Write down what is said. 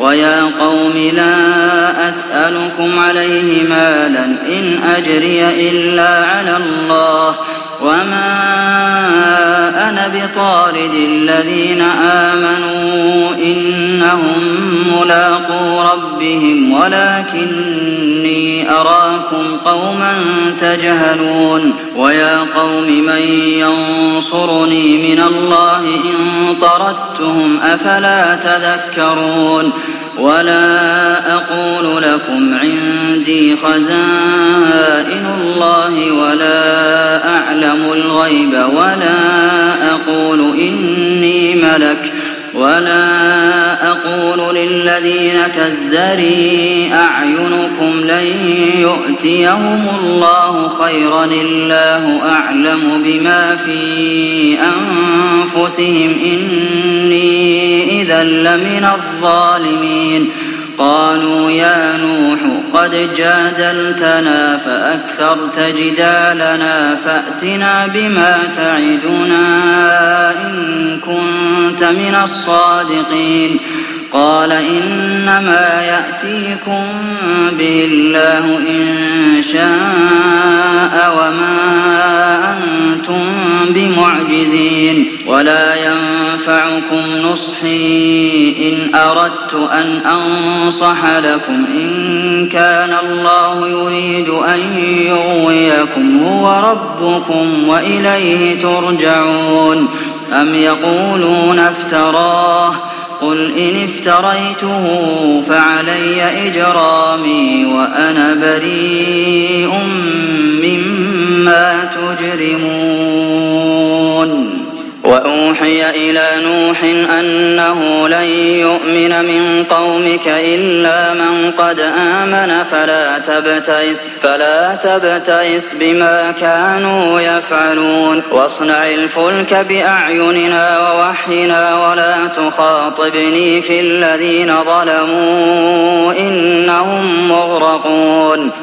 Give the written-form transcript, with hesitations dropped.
ويا قوم لا أسألكم عليه مالا إن أجري إلا على الله وما أنا بطارد الذين آمنوا إنهم ملاقو ربهم ولكني أراكم قوما تجهلون ويا قوم من ينصرني من الله إن طردتهم أفلا تذكرون ولا أقول لكم عندي خزائن الله ولا أعلم الغيب ولا أقول إني ملك ولا أقول للذين تزدري أعينكم لن يؤتيهم الله خيرا الله أعلم بما في أنفسهم إني إذا لمن الظالمين قالوا يا نوح قد جادلتنا فأكثرت جدالنا فأتنا بما تعدنا إن كنت من الصادقين قال إنما يأتيكم به الله إن شاء وما أنتم بمعجزين ولا ينفعكم نصحي إن أردت أن أنصح لكم إن كان الله يريد أن يغويكم هو ربكم وإليه ترجعون أم يقولون افتراه قل إن افتريته فعلي إجرامي وأنا بريء مما تجرمون وأوحي إلى نوح أنه لن يؤمن من قومك إلا من قد آمن فلا تبتئس بما كانوا يفعلون واصنع الفلك بأعيننا ووحينا ولا تخاطبني في الذين ظلموا إنهم مغرقون